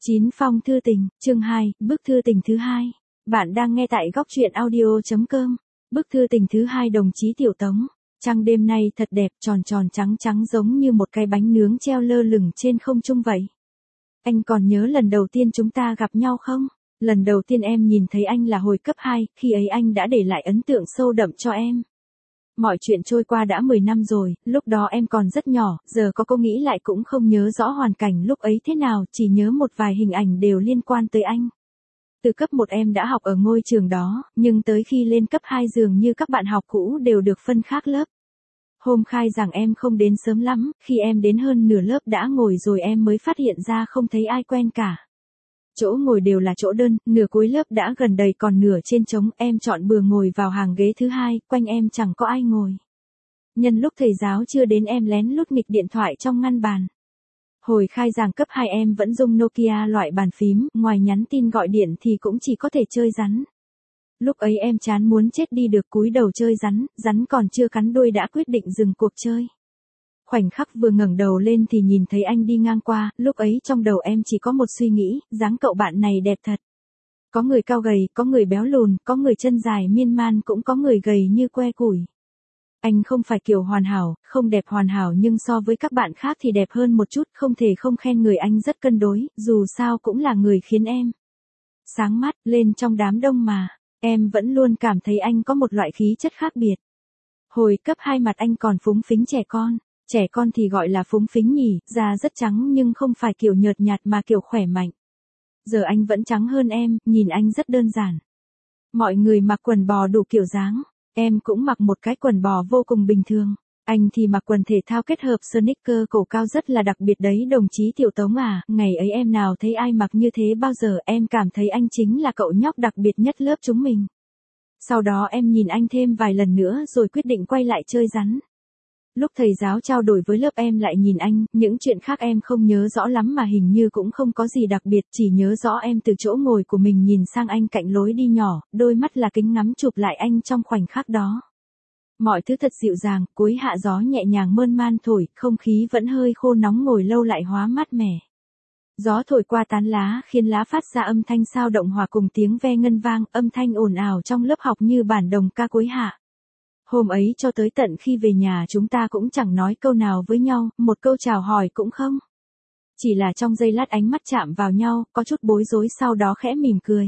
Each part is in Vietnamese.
9 phong thư tình, chương 2, bức thư tình thứ 2. Bạn đang nghe tại góc truyện audio.com. Bức thư tình thứ 2 đồng chí Tiểu Tống. Trăng đêm nay thật đẹp, tròn tròn trắng trắng giống như một cái bánh nướng treo lơ lửng trên không trung vậy. Anh còn nhớ lần đầu tiên chúng ta gặp nhau không? Lần đầu tiên em nhìn thấy anh là hồi cấp 2, khi ấy anh đã để lại ấn tượng sâu đậm cho em. Mọi chuyện trôi qua đã 10 năm rồi, lúc đó em còn rất nhỏ, giờ có cô nghĩ lại cũng không nhớ rõ hoàn cảnh lúc ấy thế nào, chỉ nhớ một vài hình ảnh đều liên quan tới anh. Từ cấp 1 em đã học ở ngôi trường đó, nhưng tới khi lên cấp 2 dường như các bạn học cũ đều được phân khác lớp. Hôm khai giảng em không đến sớm lắm, khi em đến hơn nửa lớp đã ngồi rồi em mới phát hiện ra không thấy ai quen cả. Chỗ ngồi đều là chỗ đơn, nửa cuối lớp đã gần đầy còn nửa trên trống, em chọn bừa ngồi vào hàng ghế thứ 2, quanh em chẳng có ai ngồi. Nhân lúc thầy giáo chưa đến em lén lút nghịch điện thoại trong ngăn bàn. Hồi khai giảng cấp 2 em vẫn dùng Nokia loại bàn phím, ngoài nhắn tin gọi điện thì cũng chỉ có thể chơi rắn. Lúc ấy em chán muốn chết đi được cúi đầu chơi rắn, rắn còn chưa cắn đuôi đã quyết định dừng cuộc chơi. Khoảnh khắc vừa ngẩng đầu lên thì nhìn thấy anh đi ngang qua, lúc ấy trong đầu em chỉ có một suy nghĩ, dáng cậu bạn này đẹp thật. Có người cao gầy, có người béo lùn, có người chân dài miên man, cũng có người gầy như que củi. Anh không phải kiểu hoàn hảo, không đẹp hoàn hảo nhưng so với các bạn khác thì đẹp hơn một chút, không thể không khen người anh rất cân đối, dù sao cũng là người khiến em sáng mắt lên trong đám đông mà. Em vẫn luôn cảm thấy anh có một loại khí chất khác biệt. Hồi cấp 2 mặt anh còn phúng phính trẻ con thì gọi là phúng phính nhỉ, da rất trắng nhưng không phải kiểu nhợt nhạt mà kiểu khỏe mạnh. Giờ anh vẫn trắng hơn em, nhìn anh rất đơn giản. Mọi người mặc quần bò đủ kiểu dáng, em cũng mặc một cái quần bò vô cùng bình thường. Anh thì mặc quần thể thao kết hợp sneaker cổ cao rất là đặc biệt đấy đồng chí Tiểu Tống à, ngày ấy em nào thấy ai mặc như thế bao giờ, em cảm thấy anh chính là cậu nhóc đặc biệt nhất lớp chúng mình. Sau đó em nhìn anh thêm vài lần nữa rồi quyết định quay lại chơi rắn. Lúc thầy giáo trao đổi với lớp em lại nhìn anh, những chuyện khác em không nhớ rõ lắm mà hình như cũng không có gì đặc biệt, chỉ nhớ rõ em từ chỗ ngồi của mình nhìn sang anh cạnh lối đi nhỏ, đôi mắt là kính ngắm chụp lại anh trong khoảnh khắc đó. Mọi thứ thật dịu dàng, cuối hạ gió nhẹ nhàng mơn man thổi, không khí vẫn hơi khô nóng ngồi lâu lại hóa mát mẻ. Gió thổi qua tán lá khiến lá phát ra âm thanh sao động hòa cùng tiếng ve ngân vang, âm thanh ồn ào trong lớp học như bản đồng ca cuối hạ. Hôm ấy cho tới tận khi về nhà chúng ta cũng chẳng nói câu nào với nhau, một câu chào hỏi cũng không. Chỉ là trong giây lát ánh mắt chạm vào nhau, có chút bối rối sau đó khẽ mỉm cười.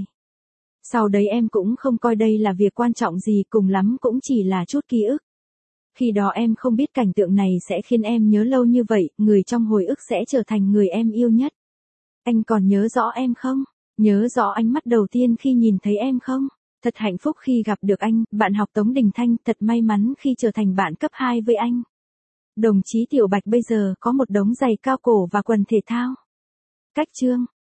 Sau đấy em cũng không coi đây là việc quan trọng gì, cùng lắm cũng chỉ là chút ký ức. Khi đó em không biết cảnh tượng này sẽ khiến em nhớ lâu như vậy, người trong hồi ức sẽ trở thành người em yêu nhất. Anh còn nhớ rõ em không? Nhớ rõ ánh mắt đầu tiên khi nhìn thấy em không? Thật hạnh phúc khi gặp được anh, bạn học Tống Đình Thanh, thật may mắn khi trở thành bạn cấp 2 với anh. Đồng chí Tiểu Bạch bây giờ có một đống giày cao cổ và quần thể thao. Cách chương